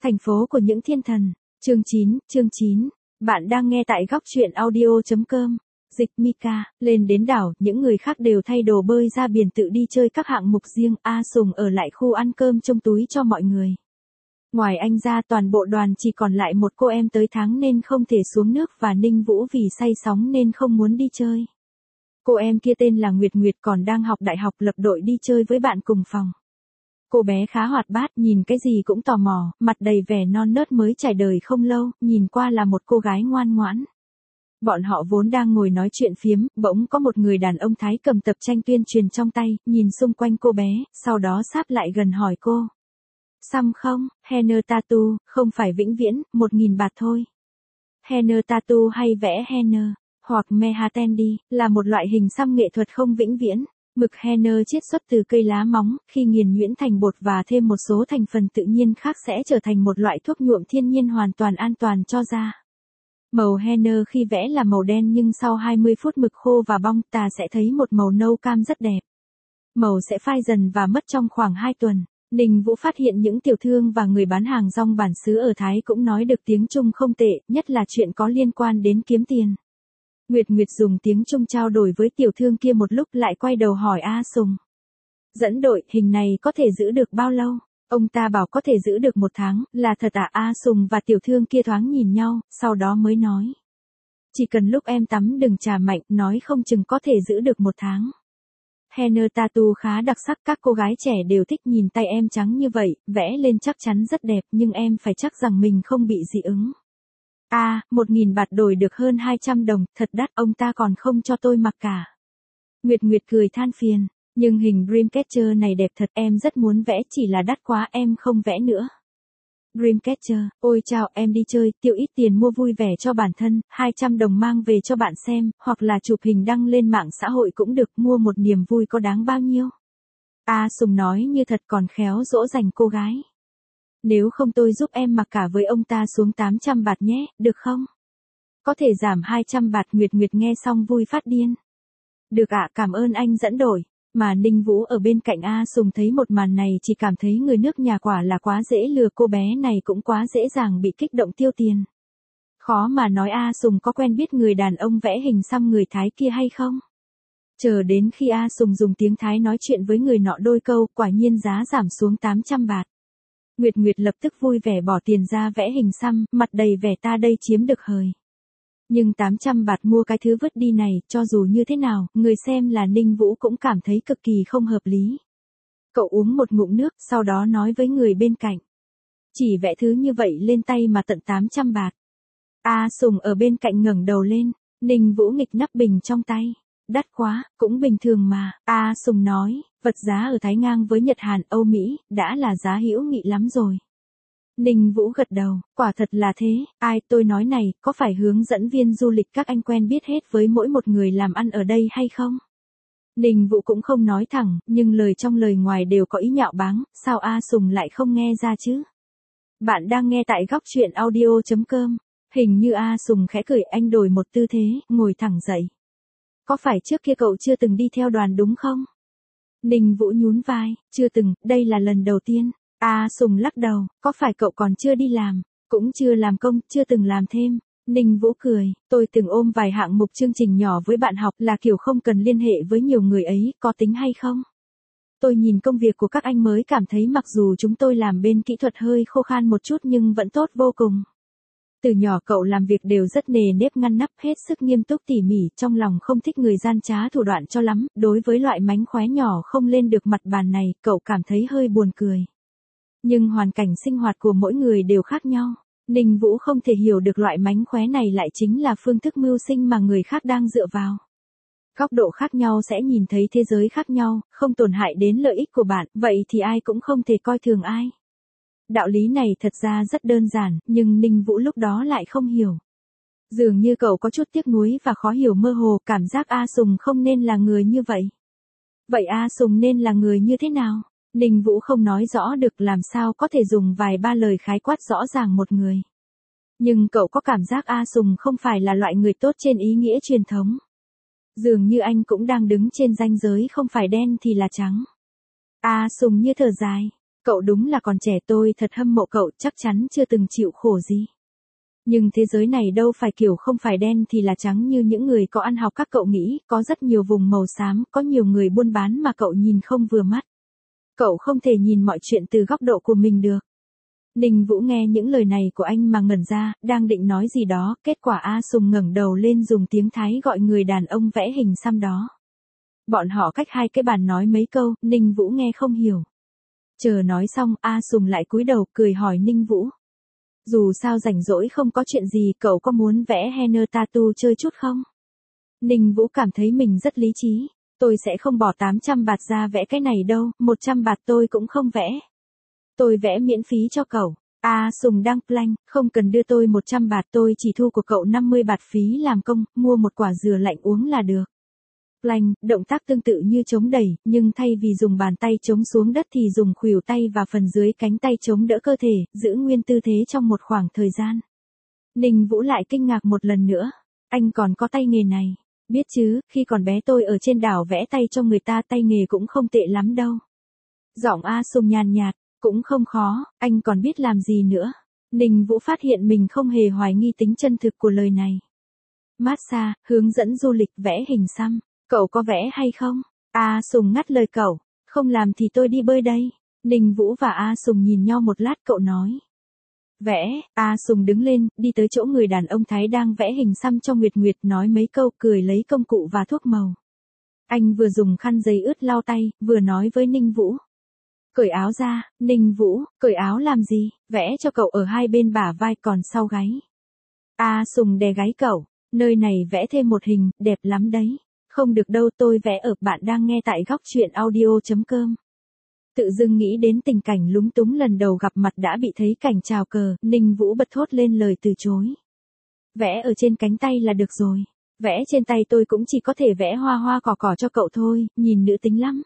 Thành phố của những thiên thần. Chương 9. Bạn đang nghe tại góc truyện audio.com. Dịch Mika, lên đến đảo, những người khác đều thay đồ bơi ra biển tự đi chơi các hạng mục riêng, A Sùng ở lại khu ăn cơm trông túi cho mọi người. Ngoài anh ra toàn bộ đoàn chỉ còn lại một cô em tới tháng nên không thể xuống nước và Ninh Vũ vì say sóng nên không muốn đi chơi. Cô em kia tên là Nguyệt Nguyệt còn đang học đại học lập đội đi chơi với bạn cùng phòng. Cô bé khá hoạt bát, nhìn cái gì cũng tò mò, mặt đầy vẻ non nớt mới trải đời không lâu, nhìn qua là một cô gái ngoan ngoãn. Bọn họ vốn đang ngồi nói chuyện phiếm, bỗng có một người đàn ông Thái cầm tập tranh tuyên truyền trong tay, nhìn xung quanh cô bé, sau đó sáp lại gần hỏi cô. Xăm không, henna tattoo, không phải vĩnh viễn, 1.000 bạt thôi. Henna tattoo hay vẽ henna, hoặc mehatendi, là một loại hình xăm nghệ thuật không vĩnh viễn. Mực henna chiết xuất từ cây lá móng, khi nghiền nhuyễn thành bột và thêm một số thành phần tự nhiên khác sẽ trở thành một loại thuốc nhuộm thiên nhiên hoàn toàn an toàn cho da. Màu henna khi vẽ là màu đen nhưng sau 20 phút mực khô và bong ta sẽ thấy một màu nâu cam rất đẹp. Màu sẽ phai dần và mất trong khoảng 2 tuần. Ninh Vũ phát hiện những tiểu thương và người bán hàng rong bản xứ ở Thái cũng nói được tiếng Trung không tệ, nhất là chuyện có liên quan đến kiếm tiền. Nguyệt Nguyệt dùng tiếng Trung trao đổi với tiểu thương kia một lúc lại quay đầu hỏi A Sùng. Dẫn đội, hình này có thể giữ được bao lâu? Ông ta bảo có thể giữ được 1 tháng, là thật à? A Sùng và tiểu thương kia thoáng nhìn nhau, sau đó mới nói. Chỉ cần lúc em tắm đừng chà mạnh, nói không chừng có thể giữ được 1 tháng. Henna tattoo khá đặc sắc, các cô gái trẻ đều thích nhìn tay em trắng như vậy, vẽ lên chắc chắn rất đẹp nhưng em phải chắc rằng mình không bị dị ứng. 1.000 bạt đổi được hơn 200 đồng, thật đắt, ông ta còn không cho tôi mặc cả. Nguyệt Nguyệt cười than phiền, nhưng hình Dreamcatcher này đẹp thật, em rất muốn vẽ chỉ là đắt quá em không vẽ nữa. Dreamcatcher, ôi chao, em đi chơi, tiêu ít tiền mua vui vẻ cho bản thân, 200 đồng mang về cho bạn xem, hoặc là chụp hình đăng lên mạng xã hội cũng được, mua một niềm vui có đáng bao nhiêu. A Sùng nói như thật còn khéo dỗ dành cô gái. Nếu không tôi giúp em mặc cả với ông ta xuống 800 bạt nhé, được không? Có thể giảm 200 bạt. Nguyệt Nguyệt nghe xong vui phát điên. Được ạ, cảm ơn anh dẫn đội. Mà Ninh Vũ ở bên cạnh A Sùng thấy một màn này chỉ cảm thấy người nước nhà quả là quá dễ lừa, cô bé này cũng quá dễ dàng bị kích động tiêu tiền. Khó mà nói A Sùng có quen biết người đàn ông vẽ hình xăm người Thái kia hay không? Chờ đến khi A Sùng dùng tiếng Thái nói chuyện với người nọ đôi câu, quả nhiên giá giảm xuống 800 bạt. Nguyệt Nguyệt lập tức vui vẻ bỏ tiền ra vẽ hình xăm, mặt đầy vẻ ta đây chiếm được hời. Nhưng 800 bạt mua cái thứ vứt đi này, cho dù như thế nào, người xem là Ninh Vũ cũng cảm thấy cực kỳ không hợp lý. Cậu uống một ngụm nước, sau đó nói với người bên cạnh. Chỉ vẽ thứ như vậy lên tay mà tận 800 bạt. A Sùng ở bên cạnh ngẩng đầu lên, Ninh Vũ nghịch nắp bình trong tay. Đắt quá, cũng bình thường mà. A Sùng nói, vật giá ở Thái ngang với Nhật Hàn, Âu Mỹ, đã là giá hữu nghị lắm rồi. Ninh Vũ gật đầu, quả thật là thế, tôi nói này, có phải hướng dẫn viên du lịch các anh quen biết hết với mỗi một người làm ăn ở đây hay không? Ninh Vũ cũng không nói thẳng, nhưng lời trong lời ngoài đều có ý nhạo báng, sao A Sùng lại không nghe ra chứ? Bạn đang nghe tại góc truyện audio.com, hình như A Sùng khẽ cười, anh đổi một tư thế, ngồi thẳng dậy. Có phải trước kia cậu chưa từng đi theo đoàn đúng không? Ninh Vũ nhún vai, chưa từng, đây là lần đầu tiên. A Sùng lắc đầu, có phải cậu còn chưa đi làm, cũng chưa làm công, chưa từng làm thêm. Ninh Vũ cười, tôi từng ôm vài hạng mục chương trình nhỏ với bạn học là kiểu không cần liên hệ với nhiều người ấy, có tính hay không? Tôi nhìn công việc của các anh mới cảm thấy mặc dù chúng tôi làm bên kỹ thuật hơi khô khan một chút nhưng vẫn tốt vô cùng. Từ nhỏ cậu làm việc đều rất nề nếp ngăn nắp, hết sức nghiêm túc tỉ mỉ, trong lòng không thích người gian trá thủ đoạn cho lắm, đối với loại mánh khóe nhỏ không lên được mặt bàn này, cậu cảm thấy hơi buồn cười. Nhưng hoàn cảnh sinh hoạt của mỗi người đều khác nhau. Ninh Vũ không thể hiểu được loại mánh khóe này lại chính là phương thức mưu sinh mà người khác đang dựa vào. Góc độ khác nhau sẽ nhìn thấy thế giới khác nhau, không tổn hại đến lợi ích của bạn, vậy thì ai cũng không thể coi thường ai. Đạo lý này thật ra rất đơn giản, nhưng Ninh Vũ lúc đó lại không hiểu. Dường như cậu có chút tiếc nuối và khó hiểu mơ hồ, cảm giác A Sùng không nên là người như vậy. Vậy A Sùng nên là người như thế nào? Ninh Vũ không nói rõ được, làm sao có thể dùng vài ba lời khái quát rõ ràng một người. Nhưng cậu có cảm giác A Sùng không phải là loại người tốt trên ý nghĩa truyền thống. Dường như anh cũng đang đứng trên ranh giới không phải đen thì là trắng. A Sùng như thở dài. Cậu đúng là còn trẻ, tôi thật hâm mộ cậu, chắc chắn chưa từng chịu khổ gì. Nhưng thế giới này đâu phải kiểu không phải đen thì là trắng như những người có ăn học các cậu nghĩ, có rất nhiều vùng màu xám, có nhiều người buôn bán mà cậu nhìn không vừa mắt. Cậu không thể nhìn mọi chuyện từ góc độ của mình được. Ninh Vũ nghe những lời này của anh mà ngẩn ra, đang định nói gì đó, kết quả A Sùng ngẩng đầu lên dùng tiếng Thái gọi người đàn ông vẽ hình xăm đó. Bọn họ cách hai cái bàn nói mấy câu, Ninh Vũ nghe không hiểu. Chờ nói xong, A Sùng lại cúi đầu cười hỏi Ninh Vũ. Dù sao rảnh rỗi không có chuyện gì, cậu có muốn vẽ henna tattoo chơi chút không? Ninh Vũ cảm thấy mình rất lý trí. Tôi sẽ không bỏ 800 bạt ra vẽ cái này đâu, 100 bạt tôi cũng không vẽ. Tôi vẽ miễn phí cho cậu. A Sùng đang plank, không cần đưa tôi 100 bạt, tôi chỉ thu của cậu 50 bạt phí làm công, mua một quả dừa lạnh uống là được. Plank, động tác tương tự như chống đẩy, nhưng thay vì dùng bàn tay chống xuống đất thì dùng khuỷu tay và phần dưới cánh tay chống đỡ cơ thể, giữ nguyên tư thế trong một khoảng thời gian. Ninh Vũ lại kinh ngạc một lần nữa. Anh còn có tay nghề này. Biết chứ, khi còn bé tôi ở trên đảo vẽ tay cho người ta, tay nghề cũng không tệ lắm đâu. Giọng A Sùng nhàn nhạt, cũng không khó, anh còn biết làm gì nữa. Ninh Vũ phát hiện mình không hề hoài nghi tính chân thực của lời này. Massage, hướng dẫn du lịch, vẽ hình xăm, cậu có vẽ hay không? A Sùng ngắt lời cậu, không làm thì tôi đi bơi đây. Ninh Vũ và A Sùng nhìn nhau một lát, cậu nói. Vẽ, A Sùng đứng lên, đi tới chỗ người đàn ông Thái đang vẽ hình xăm cho Nguyệt Nguyệt, nói mấy câu, cười lấy công cụ và thuốc màu. Anh vừa dùng khăn giấy ướt lau tay, vừa nói với Ninh Vũ. Cởi áo ra. Ninh Vũ, cởi áo làm gì? Vẽ cho cậu ở hai bên bả vai còn sau gáy. A Sùng đè gáy cậu, nơi này vẽ thêm một hình, đẹp lắm đấy. Không được đâu, tôi vẽ ở. Bạn đang nghe tại góc truyện audio.com. Tự dưng nghĩ đến tình cảnh lúng túng lần đầu gặp mặt đã bị thấy cảnh chào cờ, Ninh Vũ bật thốt lên lời từ chối. Vẽ ở trên cánh tay là được rồi. Vẽ trên tay tôi cũng chỉ có thể vẽ hoa hoa cỏ cỏ cho cậu thôi, nhìn nữ tính lắm.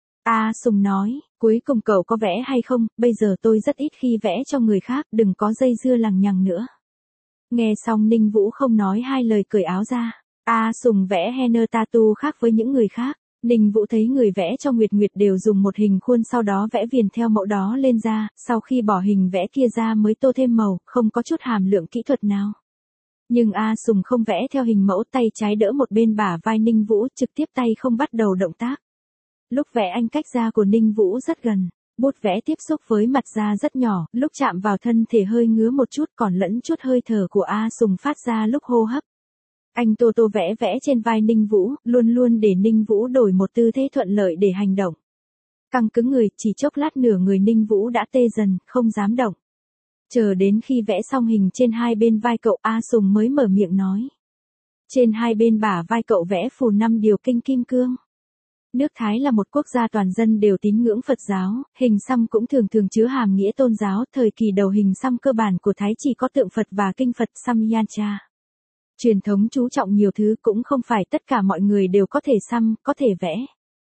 A Sùng nói, cuối cùng cậu có vẽ hay không, bây giờ tôi rất ít khi vẽ cho người khác, đừng có dây dưa lằng nhằng nữa. Nghe xong Ninh Vũ không nói hai lời cởi áo ra. A Sùng vẽ henna tattoo khác với những người khác. Ninh Vũ thấy người vẽ cho Nguyệt Nguyệt đều dùng một hình khuôn, sau đó vẽ viền theo mẫu đó lên da, sau khi bỏ hình vẽ kia ra mới tô thêm màu, không có chút hàm lượng kỹ thuật nào. Nhưng A Sùng không vẽ theo hình mẫu, tay trái đỡ một bên bả vai Ninh Vũ, trực tiếp tay không bắt đầu động tác. Lúc vẽ anh cách da của Ninh Vũ rất gần, bút vẽ tiếp xúc với mặt da rất nhỏ, lúc chạm vào thân thể hơi ngứa một chút, còn lẫn chút hơi thở của A Sùng phát ra lúc hô hấp. Anh tô tô vẽ vẽ trên vai Ninh Vũ, luôn luôn để Ninh Vũ đổi một tư thế thuận lợi để hành động. Căng cứng người, chỉ chốc lát nửa người Ninh Vũ đã tê dần, không dám động. Chờ đến khi vẽ xong hình trên hai bên vai cậu, A Sùng mới mở miệng nói. Trên hai bên bả vai cậu vẽ phù 5 điều kinh kim cương. Nước Thái là một quốc gia toàn dân đều tín ngưỡng Phật giáo, hình xăm cũng thường thường chứa hàm nghĩa tôn giáo, thời kỳ đầu hình xăm cơ bản của Thái chỉ có tượng Phật và kinh Phật Samyancha. Truyền thống chú trọng nhiều thứ, cũng không phải tất cả mọi người đều có thể xăm, có thể vẽ.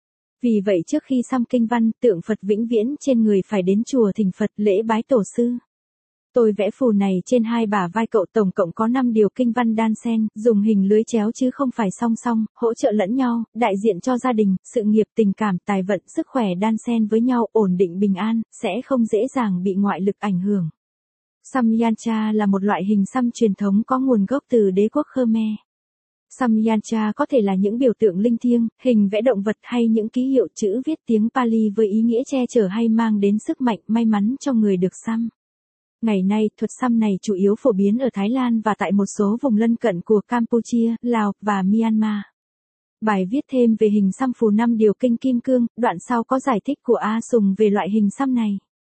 Vì vậy trước khi xăm kinh văn, tượng Phật vĩnh viễn trên người phải đến chùa thỉnh Phật lễ bái tổ sư. Tôi vẽ phù này trên hai bả vai cậu, tổng cộng có 5 điều kinh văn đan xen, dùng hình lưới chéo chứ không phải song song, hỗ trợ lẫn nhau, đại diện cho gia đình, sự nghiệp, tình cảm, tài vận, sức khỏe đan xen với nhau, ổn định bình an, sẽ không dễ dàng bị ngoại lực ảnh hưởng. Samyancha là một loại hình xăm truyền thống có nguồn gốc từ đế quốc Khmer. Samyancha có thể là những biểu tượng linh thiêng, hình vẽ động vật hay những ký hiệu chữ viết tiếng Pali với ý nghĩa che chở hay mang đến sức mạnh, may mắn cho người được xăm. Ngày nay, thuật xăm này chủ yếu phổ biến ở Thái Lan và tại một số vùng lân cận của Campuchia, Lào và Myanmar. Bài viết thêm về hình xăm phù 5 điều kinh kim cương, đoạn sau có giải thích của A Sùng về loại hình xăm này.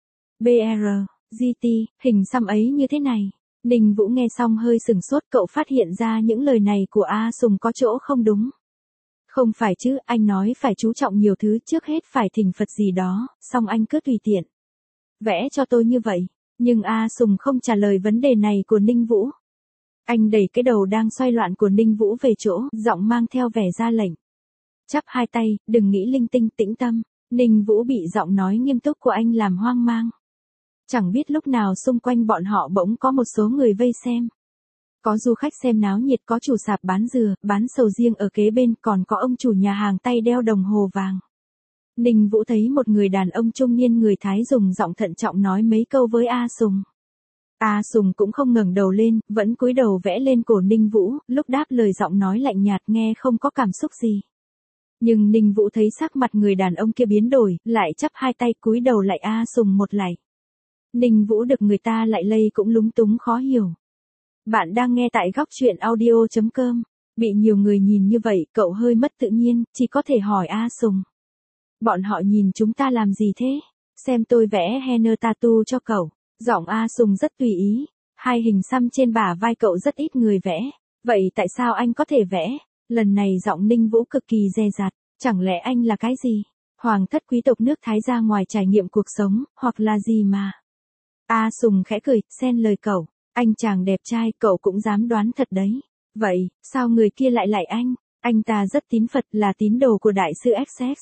GT, hình xăm ấy như thế này. Ninh Vũ nghe xong hơi sửng sốt, cậu phát hiện ra những lời này của A Sùng có chỗ không đúng. Không phải chứ, anh nói phải chú trọng nhiều thứ, trước hết phải thỉnh Phật gì đó, xong anh cứ tùy tiện vẽ cho tôi như vậy. Nhưng A Sùng không trả lời vấn đề này của Ninh Vũ. Anh đẩy cái đầu đang xoay loạn của Ninh Vũ về chỗ, giọng mang theo vẻ ra lệnh. Chắp hai tay, đừng nghĩ linh tinh, tĩnh tâm. Ninh Vũ bị giọng nói nghiêm túc của anh làm hoang mang. Chẳng biết lúc nào xung quanh bọn họ bỗng có một số người vây xem. Có du khách xem náo nhiệt, có chủ sạp bán dừa, bán sầu riêng ở kế bên, còn có ông chủ nhà hàng tay đeo đồng hồ vàng. Ninh Vũ thấy một người đàn ông trung niên người Thái dùng giọng thận trọng nói mấy câu với A Sùng. A Sùng cũng không ngẩng đầu lên, vẫn cúi đầu vẽ lên cổ Ninh Vũ, lúc đáp lời giọng nói lạnh nhạt nghe không có cảm xúc gì. Nhưng Ninh Vũ thấy sắc mặt người đàn ông kia biến đổi, lại chắp hai tay cúi đầu lại A Sùng một lạy. Ninh Vũ được người ta lại lây cũng lúng túng khó hiểu. Bạn đang nghe tại góc truyện audio.com. Bị nhiều người nhìn như vậy, cậu hơi mất tự nhiên, chỉ có thể hỏi A Sùng. Bọn họ nhìn chúng ta làm gì thế? Xem tôi vẽ henna tattoo cho cậu. Giọng A Sùng rất tùy ý. Hai hình xăm trên bả vai cậu rất ít người vẽ. Vậy tại sao anh có thể vẽ? Lần này giọng Ninh Vũ cực kỳ dè dặt. Chẳng lẽ anh là cái gì? Hoàng thất quý tộc nước Thái ra ngoài trải nghiệm cuộc sống, hoặc là gì mà? A Sùng khẽ cười, xen lời cậu. Anh chàng đẹp trai, cậu cũng dám đoán thật đấy. Vậy, sao người kia lại lại anh? Anh ta rất tín Phật, là tín đồ của Đại sư Essex.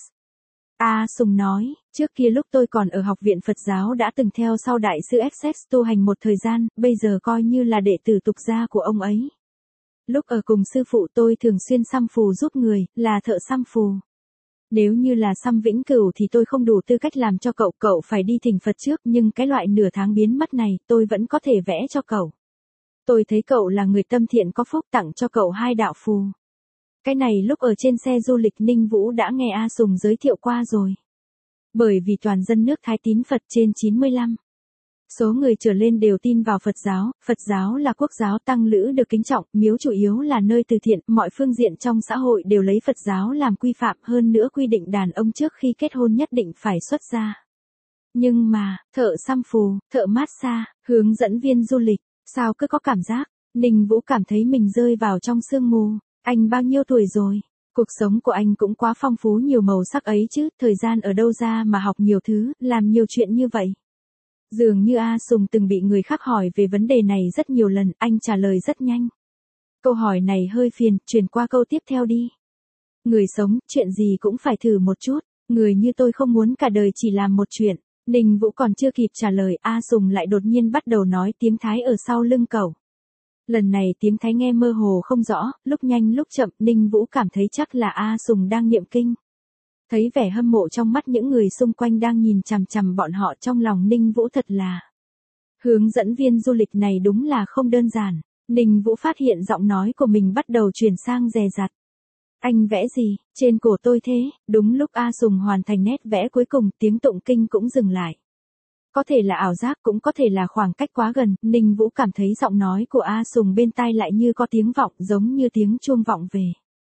A Sùng nói, trước kia lúc tôi còn ở học viện Phật giáo đã từng theo sau Đại sư Essex tu hành một thời gian, bây giờ coi như là đệ tử tục gia của ông ấy. Lúc ở cùng sư phụ tôi thường xuyên xăm phù giúp người, là thợ xăm phù. Nếu như là xăm vĩnh cửu thì tôi không đủ tư cách làm cho cậu, cậu phải đi thỉnh Phật trước, nhưng cái loại nửa tháng biến mất này, tôi vẫn có thể vẽ cho cậu. Tôi thấy cậu là người tâm thiện có phúc, tặng cho cậu 2 đạo phù. Cái này lúc ở trên xe du lịch Ninh Vũ đã nghe A Sùng giới thiệu qua rồi. Bởi vì toàn dân nước Thái tín Phật trên 95. Số người trở lên đều tin vào Phật giáo là quốc giáo tăng lữ được kính trọng, miếu chủ yếu là nơi từ thiện, mọi phương diện trong xã hội đều lấy Phật giáo làm quy phạm, hơn nữa quy định đàn ông trước khi kết hôn nhất định phải xuất gia. Nhưng mà, thợ xăm phù, thợ massage, hướng dẫn viên du lịch, sao cứ có cảm giác, Ninh Vũ cảm thấy mình rơi vào trong sương mù. Anh bao nhiêu tuổi rồi? Cuộc sống của anh cũng quá phong phú nhiều màu sắc ấy chứ, thời gian ở đâu ra mà học nhiều thứ, làm nhiều chuyện như vậy. Dường như A Sùng từng bị người khác hỏi về vấn đề này rất nhiều lần, anh trả lời rất nhanh. Câu hỏi này hơi phiền, chuyển qua câu tiếp theo đi. Người sống, chuyện gì cũng phải thử một chút, người như tôi không muốn cả đời chỉ làm một chuyện. Ninh Vũ còn chưa kịp trả lời, A Sùng lại đột nhiên bắt đầu nói tiếng Thái ở sau lưng cậu. Lần này tiếng Thái nghe mơ hồ không rõ, lúc nhanh lúc chậm, Ninh Vũ cảm thấy chắc là A Sùng đang niệm kinh. Thấy vẻ hâm mộ trong mắt những người xung quanh đang nhìn chằm chằm bọn họ, trong lòng Ninh Vũ thật là. Hướng dẫn viên du lịch này đúng là không đơn giản. Ninh Vũ phát hiện giọng nói của mình bắt đầu chuyển sang dè dặt. Anh vẽ gì, trên cổ tôi thế? Đúng lúc A Sùng hoàn thành nét vẽ cuối cùng, tiếng tụng kinh cũng dừng lại. Có thể là ảo giác, cũng có thể là khoảng cách quá gần, Ninh Vũ cảm thấy giọng nói của A Sùng bên tai lại như có tiếng vọng, giống như tiếng chuông vọng về.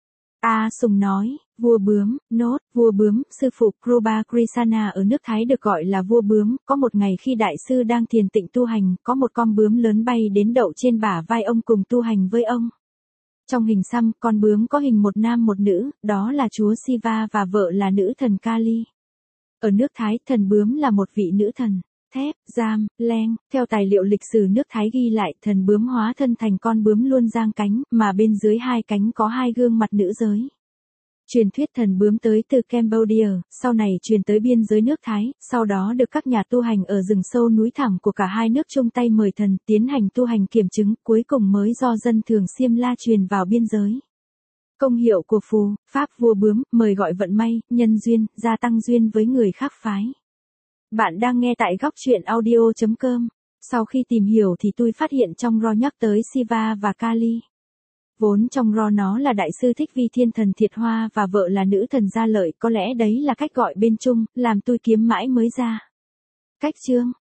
A Sùng nói, vua bướm, nốt, vua bướm, sư phụ Kruba Krisana ở nước Thái được gọi là vua bướm, có một ngày khi đại sư đang thiền tịnh tu hành, có một con bướm lớn bay đến đậu trên bả vai ông cùng tu hành với ông. Trong hình xăm, con bướm có hình một nam một nữ, đó là chúa Siva và vợ là nữ thần Kali. Ở nước Thái, thần bướm là một vị nữ thần. Thép, giam, leng, theo tài liệu lịch sử nước Thái ghi lại, thần bướm hóa thân thành con bướm luôn giang cánh, mà bên dưới 2 cánh có 2 gương mặt nữ giới. Truyền thuyết thần bướm tới từ Cambodia, sau này truyền tới biên giới nước Thái, sau đó được các nhà tu hành ở rừng sâu núi thẳm của cả hai nước chung tay mời thần tiến hành tu hành kiểm chứng, cuối cùng mới do dân thường Xiêm La truyền vào biên giới. Công hiệu của phù, pháp vua bướm, mời gọi vận may, nhân duyên, gia tăng duyên với người khác phái. Bạn đang nghe tại góc truyện audio.com. Sau khi tìm hiểu thì tôi phát hiện trong Ro nhắc tới Siva và Kali. Vốn trong Ro nó là đại sư Thích Vi thiên thần Thiệt Hoa và vợ là nữ thần Gia Lợi, có lẽ đấy là cách gọi bên chung, làm tôi kiếm mãi mới ra. Cách chương,